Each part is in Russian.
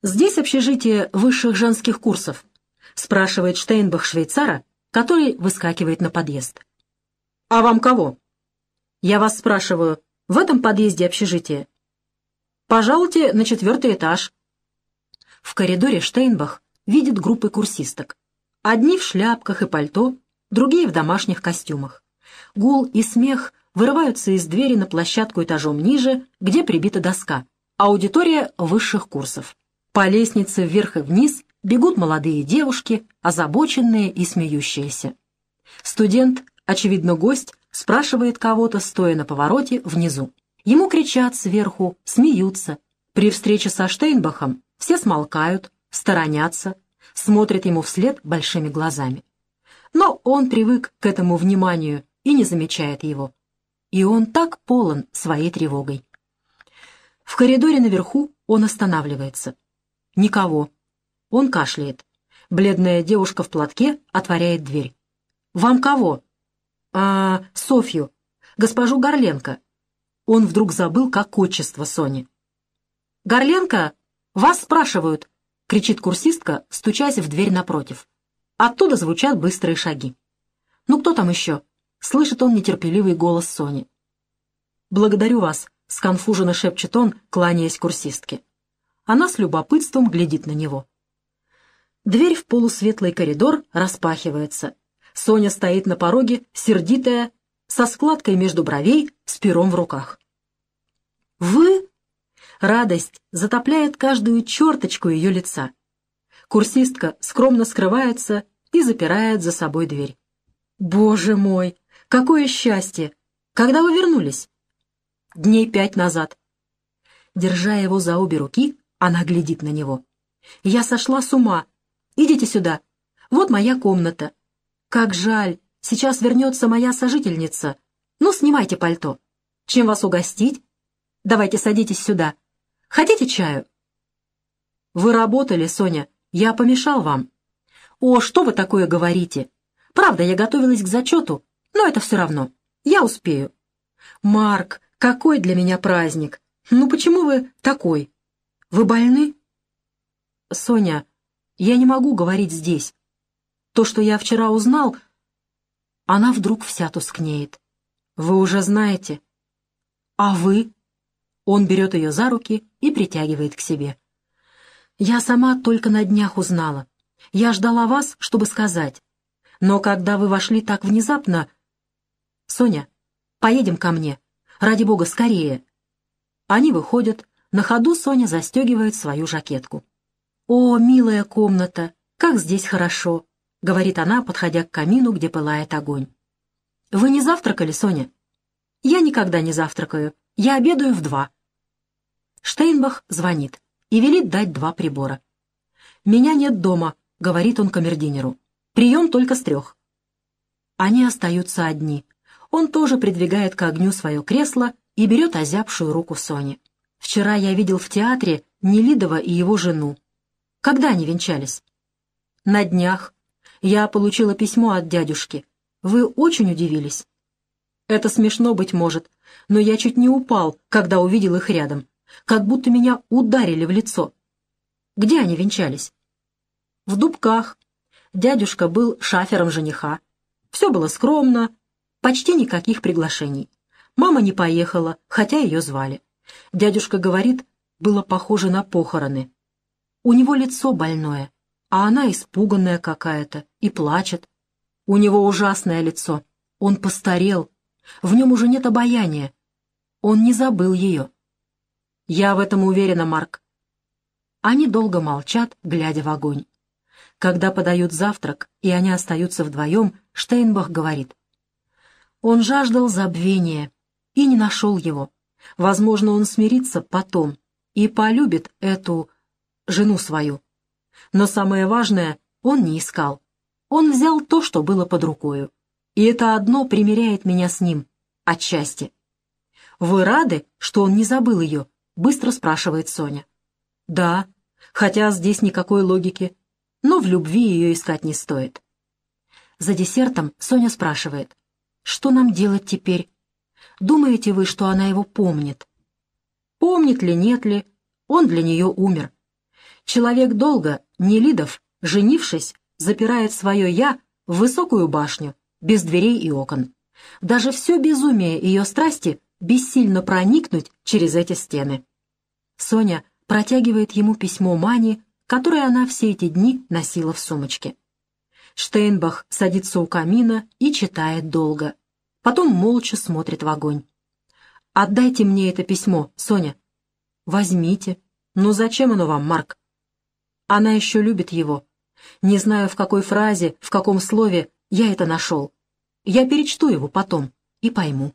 «Здесь общежитие высших женских курсов?» — спрашивает Штейнбах швейцара, который выскакивает на подъезд. «А вам кого?» «Я вас спрашиваю, в этом подъезде общежитие?» «Пожалуйте на 4-й этаж». В коридоре Штейнбах видит группы курсисток. Одни в шляпках и пальто, другие в домашних костюмах. Гул и смех вырываются из двери на площадку этажом ниже, где прибита доска. Аудитория высших курсов. По лестнице вверх и вниз бегут молодые девушки, озабоченные и смеющиеся. Студент, очевидно гость, спрашивает кого-то, стоя на повороте внизу. Ему кричат сверху, смеются. При встрече со Штейнбахом все смолкают, сторонятся, смотрят ему вслед большими глазами. Но он привык к этому вниманию и не замечает его. И он так полон своей тревогой. В коридоре наверху он останавливается. Никого. Он кашляет. Бледная девушка в платке отворяет дверь. «Вам кого?» Софью. Госпожу Горленко». Он вдруг забыл, как отчество Сони. «Горленко, вас спрашивают!» — кричит курсистка, стучась в дверь напротив. Оттуда звучат быстрые шаги. «Ну кто там еще?» — слышит он нетерпеливый голос Сони. «Благодарю вас», — сконфуженно шепчет он, кланяясь курсистке. Она с любопытством глядит на него. Дверь в полусветлый коридор распахивается. Соня стоит на пороге, сердитая, со складкой между бровей, с пером в руках. «Вы?» Радость затопляет каждую черточку ее лица. Курсистка скромно скрывается и запирает за собой дверь. «Боже мой, какое счастье! Когда вы вернулись?» «Дней 5 назад». Держа его за обе руки, она глядит на него. «Я сошла с ума. Идите сюда. Вот моя комната. Как жаль, сейчас вернется моя сожительница. Ну, снимайте пальто. Чем вас угостить? Давайте садитесь сюда. Хотите чаю?» «Вы работали, Соня. Я помешал вам». «О, что вы такое говорите? Правда, я готовилась к зачету, но это все равно. Я успею». «Марк, какой для меня праздник! Ну почему вы такой? Вы больны?» «Соня, я не могу говорить здесь. То, что я вчера узнал...» Она вдруг вся тускнеет. «Вы уже знаете». «А вы?» Он берет ее за руки и притягивает к себе. «Я сама только на днях узнала. Я ждала вас, чтобы сказать. Но когда вы вошли так внезапно... Соня, поедем ко мне. Ради бога, скорее». Они выходят. На ходу Соня застегивает свою жакетку. «О, милая комната, как здесь хорошо», — говорит она, подходя к камину, где пылает огонь. «Вы не завтракали, Соня?» «Я никогда не завтракаю. Я обедаю в 2». Штейнбах звонит и велит дать 2 прибора. «Меня нет дома», — говорит он камердинеру. «Прием только с 3». Они остаются одни. Он тоже придвигает к огню свое кресло и берет озябшую руку Сони. «Вчера я видел в театре Нелидова и его жену. Когда они венчались?» «На днях. Я получила письмо от дядюшки. Вы очень удивились?» «Это смешно, быть может, но я чуть не упал, когда увидел их рядом. Как будто меня ударили в лицо». «Где они венчались?» «В Дубках. Дядюшка был шафером жениха. Все было скромно, почти никаких приглашений. Мама не поехала, хотя ее звали. Дядюшка говорит, было похоже на похороны. У него лицо больное, а она испуганная какая-то и плачет. У него ужасное лицо. Он постарел. В нем уже нет обаяния. Он не забыл ее». «Я в этом уверена, Марк». Они долго молчат, глядя в огонь. Когда подают завтрак, и они остаются вдвоем, Штейнбах говорит. «Он жаждал забвения и не нашел его. Возможно, он смирится потом и полюбит эту жену свою. Но самое важное он не искал. Он взял то, что было под рукою. И это одно примиряет меня с ним, отчасти». «Вы рады, что он не забыл ее?» — быстро спрашивает Соня. «Да, хотя здесь никакой логики, но в любви ее искать не стоит». За десертом Соня спрашивает. «Что нам делать теперь? Думаете вы, что она его помнит?» Помнит ли, нет ли, он для нее умер. Человек долго, Нелидов, женившись, запирает свое «я» в высокую башню, без дверей и окон. Даже все безумие ее страсти бессильно проникнуть через эти стены. Соня протягивает ему письмо Мани, которое она все эти дни носила в сумочке. Штейнбах садится у камина и читает долго. Потом молча смотрит в огонь. «Отдайте мне это письмо, Соня». «Возьмите». «Ну зачем оно вам, Марк?» Она еще любит его. Не знаю, в какой фразе, в каком слове я это нашел. Я перечту его потом и пойму.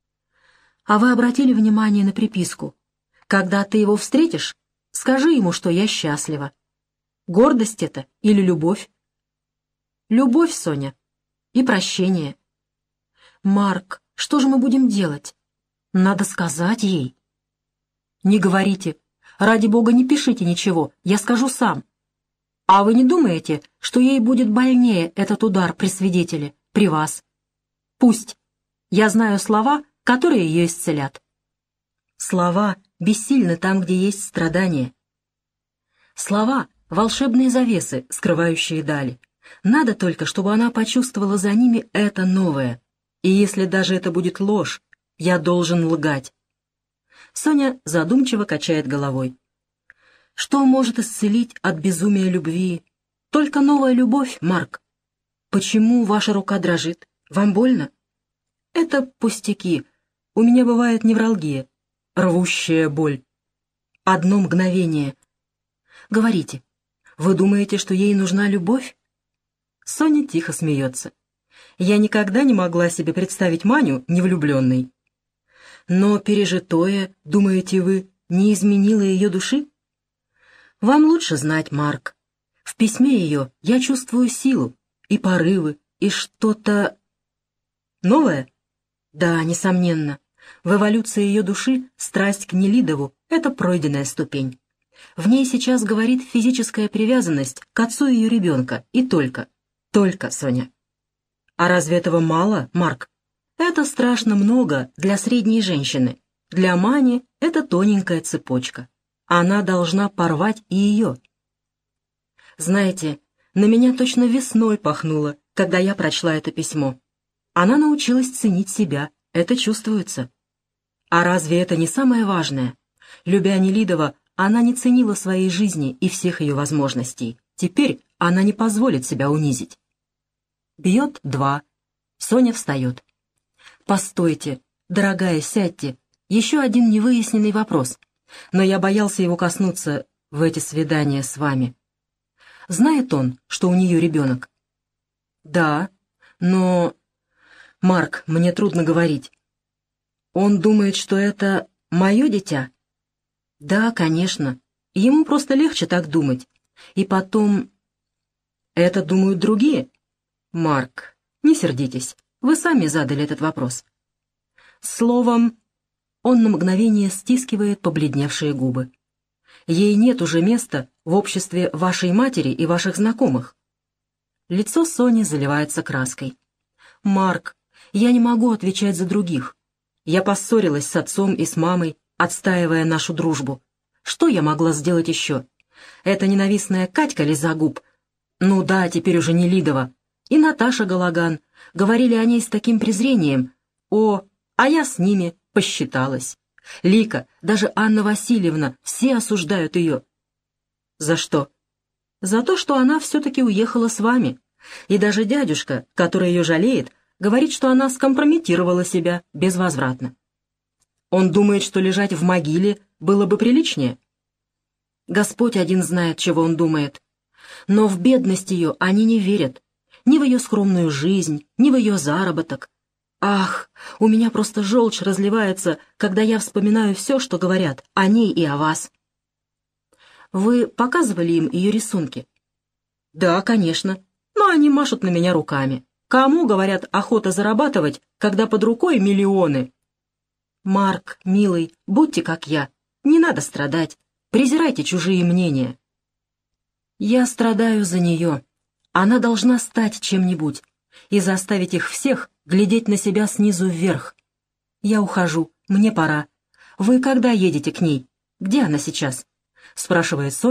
А вы обратили внимание на приписку? Когда ты его встретишь, скажи ему, что я счастлива. Гордость это или любовь? Любовь, Соня, и прощение. Марк, что же мы будем делать? Надо сказать ей. Не говорите. Ради бога, не пишите ничего, я скажу сам. А вы не думаете, что ей будет больнее этот удар при свидетеле, при вас? Пусть. Я знаю слова, которые ее исцелят. Слова бессильны там, где есть страдания. Слова — волшебные завесы, скрывающие дали. Надо только, чтобы она почувствовала за ними это новое. И если даже это будет ложь, я должен лгать. Соня задумчиво качает головой. Что может исцелить от безумия любви? Только новая любовь, Марк. Почему ваша рука дрожит? Вам больно? Это пустяки. У меня бывает невралгия, рвущая боль. Одно мгновение. Говорите, вы думаете, что ей нужна любовь? Соня тихо смеется. Я никогда не могла себе представить Маню невлюбленной. Но пережитое, думаете вы, не изменило ее души? Вам лучше знать, Марк. В письме ее я чувствую силу, и порывы, и что-то... Новое? Да, несомненно. В эволюции ее души страсть к Нелидову — это пройденная ступень. В ней сейчас говорит физическая привязанность к отцу ее ребенка, и только. Только, Соня. А разве этого мало, Марк? Это страшно много для средней женщины. Для Мани это тоненькая цепочка. Она должна порвать и ее. Знаете, на меня точно весной пахнуло, когда я прочла это письмо. Она научилась ценить себя, это чувствуется. А разве это не самое важное? Любя Нелидова, она не ценила своей жизни и всех ее возможностей. Теперь она не позволит себя унизить. Бьет 2. Соня встает. «Постойте, дорогая, сядьте. Еще один невыясненный вопрос. Но я боялся его коснуться в эти свидания с вами. Знает он, что у нее ребенок?» «Да, но...» «Марк, мне трудно говорить. Он думает, что это мое дитя?» «Да, конечно. Ему просто легче так думать. И потом...» «Это думают другие?» «Марк, не сердитесь. Вы сами задали этот вопрос». Словом, он на мгновение стискивает побледневшие губы. «Ей нет уже места в обществе вашей матери и ваших знакомых». Лицо Сони заливается краской. «Марк, я не могу отвечать за других. Я поссорилась с отцом и с мамой, отстаивая нашу дружбу. Что я могла сделать еще? Эта ненавистная Катька Лизагуб, ну да, теперь уже Нелидова, и Наташа Галаган говорили о ней с таким презрением. А я с ними посчиталась. Лика, даже Анна Васильевна, все осуждают ее». «За что?» «За то, что она все-таки уехала с вами. И даже дядюшка, который ее жалеет, говорит, что она скомпрометировала себя безвозвратно. Он думает, что лежать в могиле было бы приличнее. Господь один знает, чего он думает. Но в бедность ее они не верят. Ни в ее скромную жизнь, ни в ее заработок. Ах, у меня просто желчь разливается, когда я вспоминаю все, что говорят о ней и о вас». «Вы показывали им ее рисунки?» «Да, конечно. Но они машут на меня руками. Кому, говорят, охота зарабатывать, когда под рукой миллионы?» «Марк, милый, будьте как я. Не надо страдать. Презирайте чужие мнения». «Я страдаю за нее. Она должна стать чем-нибудь и заставить их всех глядеть на себя снизу вверх. Я ухожу, мне пора. Вы когда едете к ней? Где она сейчас?» — спрашивает Соня,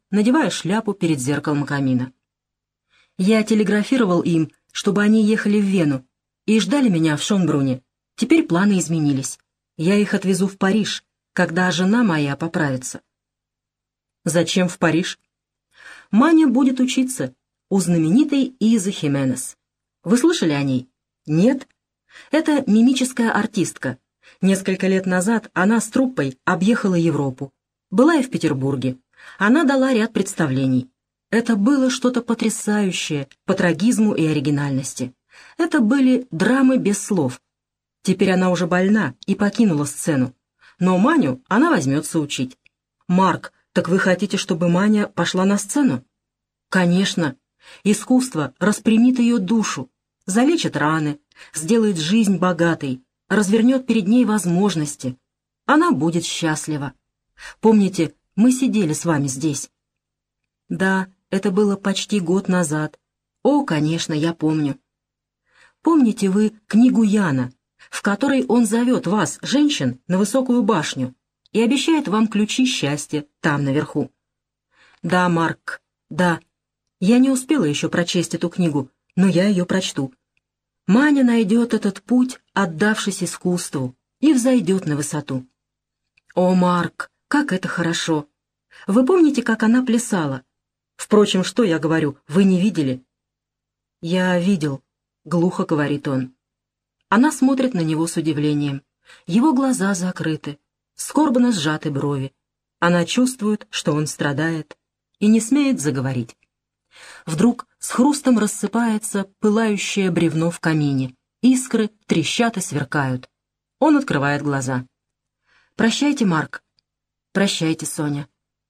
надевая шляпу перед зеркалом камина. Я телеграфировал им, чтобы они ехали в Вену, и ждали меня в Шонбруне. Теперь планы изменились. Я их отвезу в Париж, когда жена моя поправится. Зачем в Париж? Маня будет учиться у знаменитой Изы Хименес. Вы слышали о ней? Нет? Это мимическая артистка. Несколько лет назад она с труппой объехала Европу. Была и в Петербурге. Она дала ряд представлений. Это было что-то потрясающее по трагизму и оригинальности. Это были драмы без слов. Теперь она уже больна и покинула сцену. Но Маню она возьмется учить. Марк, так вы хотите, чтобы Маня пошла на сцену? Конечно. Искусство распрямит ее душу, залечит раны, сделает жизнь богатой, развернет перед ней возможности. Она будет счастлива. Помните, мы сидели с вами здесь? Да, это было почти год назад. О, конечно, я помню. Помните вы книгу Яна, в которой он зовет вас, женщин, на высокую башню и обещает вам ключи счастья там наверху? Да, Марк, да. Я не успела еще прочесть эту книгу, но я ее прочту. Маня найдет этот путь, отдавшись искусству, и взойдет на высоту. О, Марк, как это хорошо! Вы помните, как она плясала? Впрочем, что я говорю, вы не видели? Я видел, глухо говорит он. Она смотрит на него с удивлением. Его глаза закрыты, скорбно сжаты брови. Она чувствует, что он страдает, и не смеет заговорить. Вдруг с хрустом рассыпается пылающее бревно в камине. Искры трещат и сверкают. Он открывает глаза. «Прощайте, Марк». «Прощайте, Соня».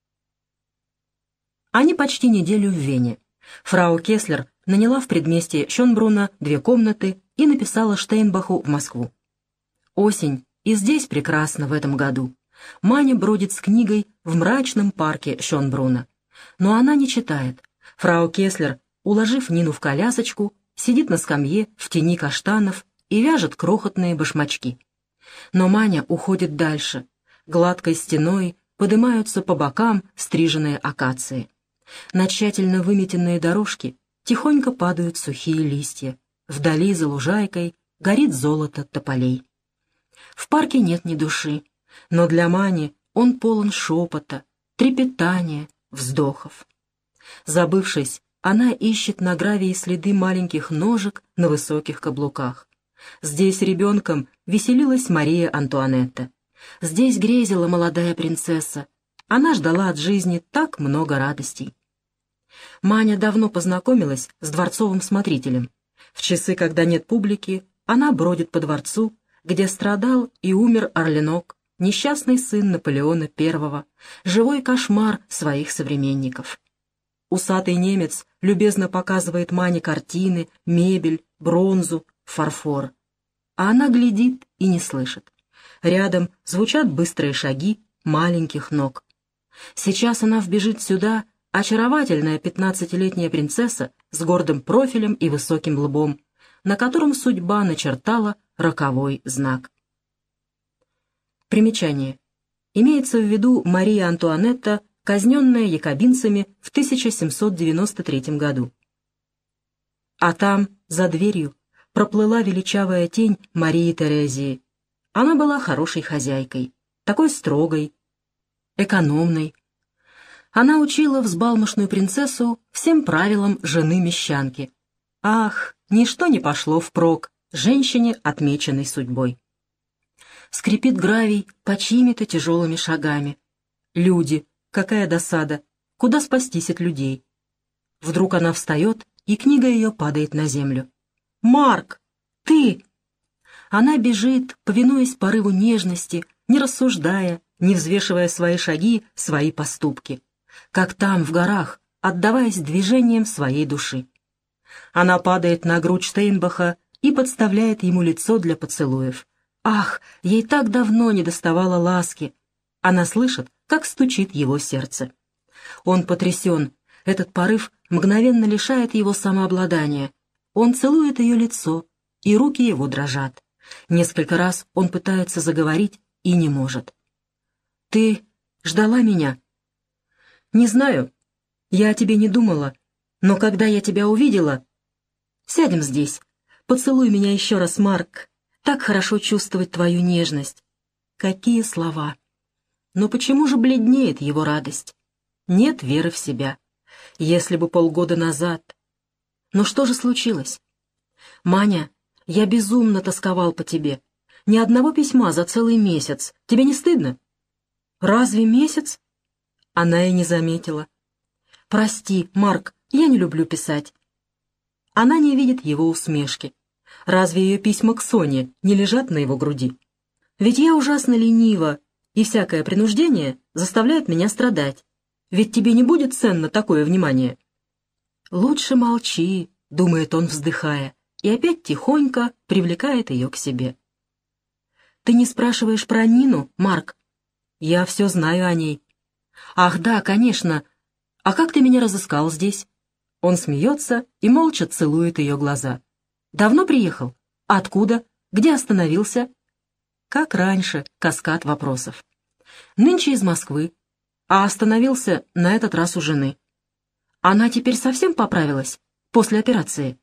Они почти неделю в Вене. Фрау Кеслер наняла в предместье Шонбруна 2 комнаты и написала Штейнбаху в Москву. Осень, и здесь прекрасно в этом году. Маня бродит с книгой в мрачном парке Шонбруна. Но она не читает. Фрау Кеслер, уложив Нину в колясочку, сидит на скамье в тени каштанов и вяжет крохотные башмачки. Но Маня уходит дальше. Гладкой стеной поднимаются по бокам стриженные акации. На тщательно выметенные дорожки тихонько падают сухие листья. Вдали за лужайкой горит золото тополей. В парке нет ни души, но для Мани он полон шепота, трепетания, вздохов. Забывшись, она ищет на гравии следы маленьких ножек на высоких каблуках. Здесь ребенком веселилась Мария Антуанетта. Здесь грезила молодая принцесса. Она ждала от жизни так много радостей. Маня давно познакомилась с дворцовым смотрителем. В часы, когда нет публики, она бродит по дворцу, где страдал и умер Орленок, несчастный сын Наполеона I, живой кошмар своих современников. Усатый немец любезно показывает Мане картины, мебель, бронзу, фарфор. А она глядит и не слышит. Рядом звучат быстрые шаги маленьких ног. Сейчас она вбежит сюда, очаровательная 15-летняя принцесса с гордым профилем и высоким лбом, на котором судьба начертала роковой знак. Примечание. Имеется в виду Мария Антуанетта, казненная якобинцами в 1793 году. А там, за дверью, проплыла величавая тень Марии Терезии. Она была хорошей хозяйкой, такой строгой, экономной. Она учила взбалмошную принцессу всем правилам жены-мещанки. Ах, ничто не пошло впрок женщине, отмеченной судьбой. Скрипит гравий под чьими-то тяжелыми шагами. Люди, какая досада, куда спастись от людей? Вдруг она встает, и книга ее падает на землю. «Марк, ты!» Она бежит, повинуясь порыву нежности, не рассуждая, не взвешивая свои шаги, свои поступки. Как там, в горах, отдаваясь движениям своей души. Она падает на грудь Штейнбаха и подставляет ему лицо для поцелуев. Ах, ей так давно не доставало ласки. Она слышит, как стучит его сердце. Он потрясен. Этот порыв мгновенно лишает его самообладания. Он целует ее лицо, и руки его дрожат. Несколько раз он пытается заговорить и не может. «Ты ждала меня?» «Не знаю. Я о тебе не думала, но когда я тебя увидела... Сядем здесь. Поцелуй меня еще раз, Марк. Так хорошо чувствовать твою нежность. Какие слова! Но почему же бледнеет его радость? Нет веры в себя. Если бы полгода назад... Но что же случилось? Маня, я безумно тосковал по тебе. Ни одного письма за целый месяц. Тебе не стыдно? Разве месяц? Она и не заметила. Прости, Марк, я не люблю писать. Она не видит его усмешки. Разве ее письма к Соне не лежат на его груди? Ведь я ужасно ленива, и всякое принуждение заставляет меня страдать. Ведь тебе не будет ценно такое внимание. Лучше молчи, думает он, вздыхая, и опять тихонько привлекает ее к себе. Ты не спрашиваешь про Нину, Марк? Я все знаю о ней. Ах, да, конечно. А как ты меня разыскал здесь? Он смеется и молча целует ее глаза. Давно приехал? Откуда? Где остановился? Как раньше, каскад вопросов. Нынче из Москвы, а остановился на этот раз у жены. Она теперь совсем поправилась после операции?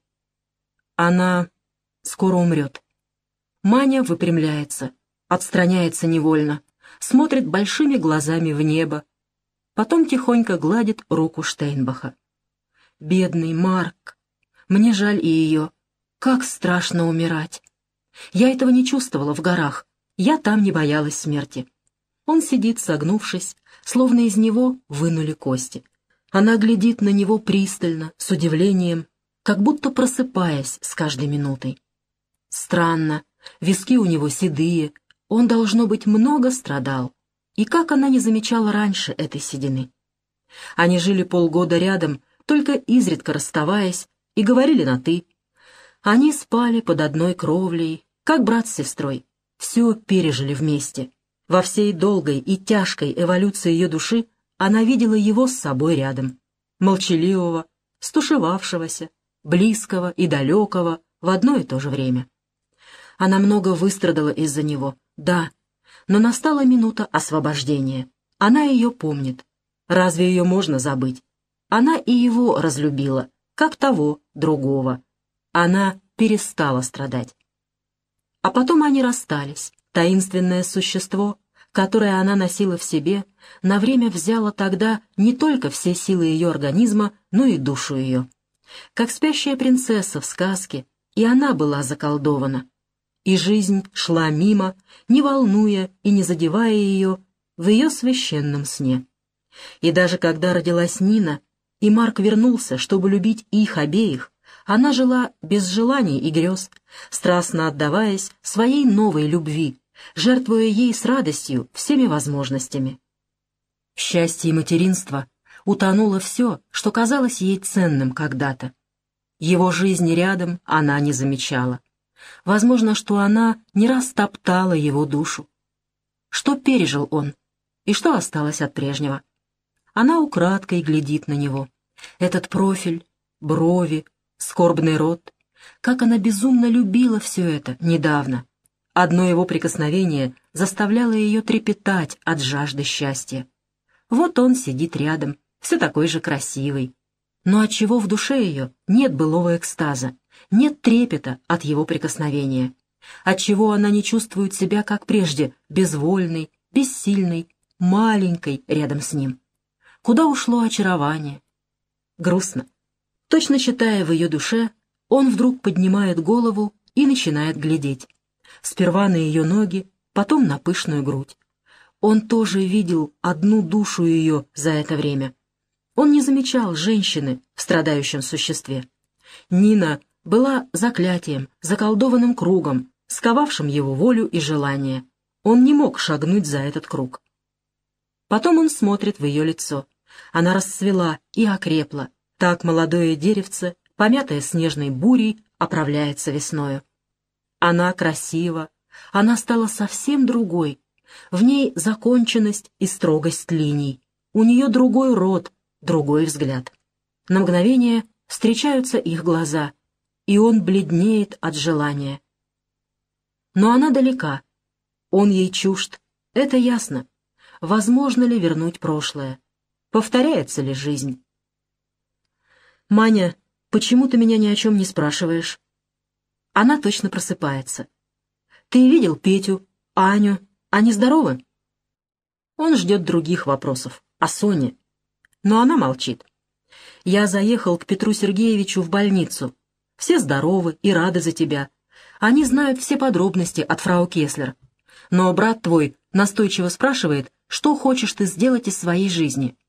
Она скоро умрет. Маня выпрямляется, отстраняется невольно, смотрит большими глазами в небо, потом тихонько гладит руку Штейнбаха. Бедный Марк, мне жаль и ее. Как страшно умирать. Я этого не чувствовала в горах, я там не боялась смерти. Он сидит, согнувшись, словно из него вынули кости. Она глядит на него пристально, с удивлением, как будто просыпаясь с каждой минутой. Странно, виски у него седые, он, должно быть, много страдал. И как она не замечала раньше этой седины? Они жили полгода рядом, только изредка расставаясь, и говорили на «ты». Они спали под одной кровлей, как брат с сестрой, все пережили вместе. Во всей долгой и тяжкой эволюции ее души она видела его с собой рядом, молчаливого, стушевавшегося, близкого и далекого в одно и то же время. Она много выстрадала из-за него, да, но настала минута освобождения. Она ее помнит. Разве ее можно забыть? Она и его разлюбила, как того, другого. Она перестала страдать. А потом они расстались. Таинственное существо, которое она носила в себе, на время взяло тогда не только все силы ее организма, но и душу ее. Как спящая принцесса в сказке, и она была заколдована. И жизнь шла мимо, не волнуя и не задевая ее в ее священном сне. И даже когда родилась Нина, и Марк вернулся, чтобы любить их обеих, она жила без желаний и грез, страстно отдаваясь своей новой любви, жертвуя ей с радостью всеми возможностями. В счастье материнства утонуло все, что казалось ей ценным когда-то. Его жизни рядом она не замечала. Возможно, что она не раз топтала его душу. Что пережил он, и что осталось от прежнего? Она украдкой глядит на него. Этот профиль, брови, скорбный рот. Как она безумно любила все это недавно. Одно его прикосновение заставляло ее трепетать от жажды счастья. Вот он сидит рядом, все такой же красивый. Но отчего в душе ее нет былого экстаза, нет трепета от его прикосновения? Отчего она не чувствует себя, как прежде, безвольной, бессильной, маленькой рядом с ним? Куда ушло очарование? Грустно. Точно читая в ее душе, он вдруг поднимает голову и начинает глядеть. Сперва на ее ноги, потом на пышную грудь. Он тоже видел одну душу ее за это время. Он не замечал женщины в страдающем существе. Нина была заклятием, заколдованным кругом, сковавшим его волю и желание. Он не мог шагнуть за этот круг. Потом он смотрит в ее лицо. Она расцвела и окрепла. Так молодое деревце, помятое снежной бурей, оправляется весною. Она красива, она стала совсем другой. В ней законченность и строгость линий. У нее другой рот, другой взгляд. На мгновение встречаются их глаза, и он бледнеет от желания. Но она далека. Он ей чужд. Это ясно. Возможно ли вернуть прошлое? Повторяется ли жизнь? «Маня, почему ты меня ни о чем не спрашиваешь?» Она точно просыпается. «Ты видел Петю, Аню? Они здоровы?» Он ждет других вопросов. О Соне. Но она молчит. «Я заехал к Петру Сергеевичу в больницу. Все здоровы и рады за тебя. Они знают все подробности от фрау Кеслер. Но брат твой настойчиво спрашивает, что хочешь ты сделать из своей жизни.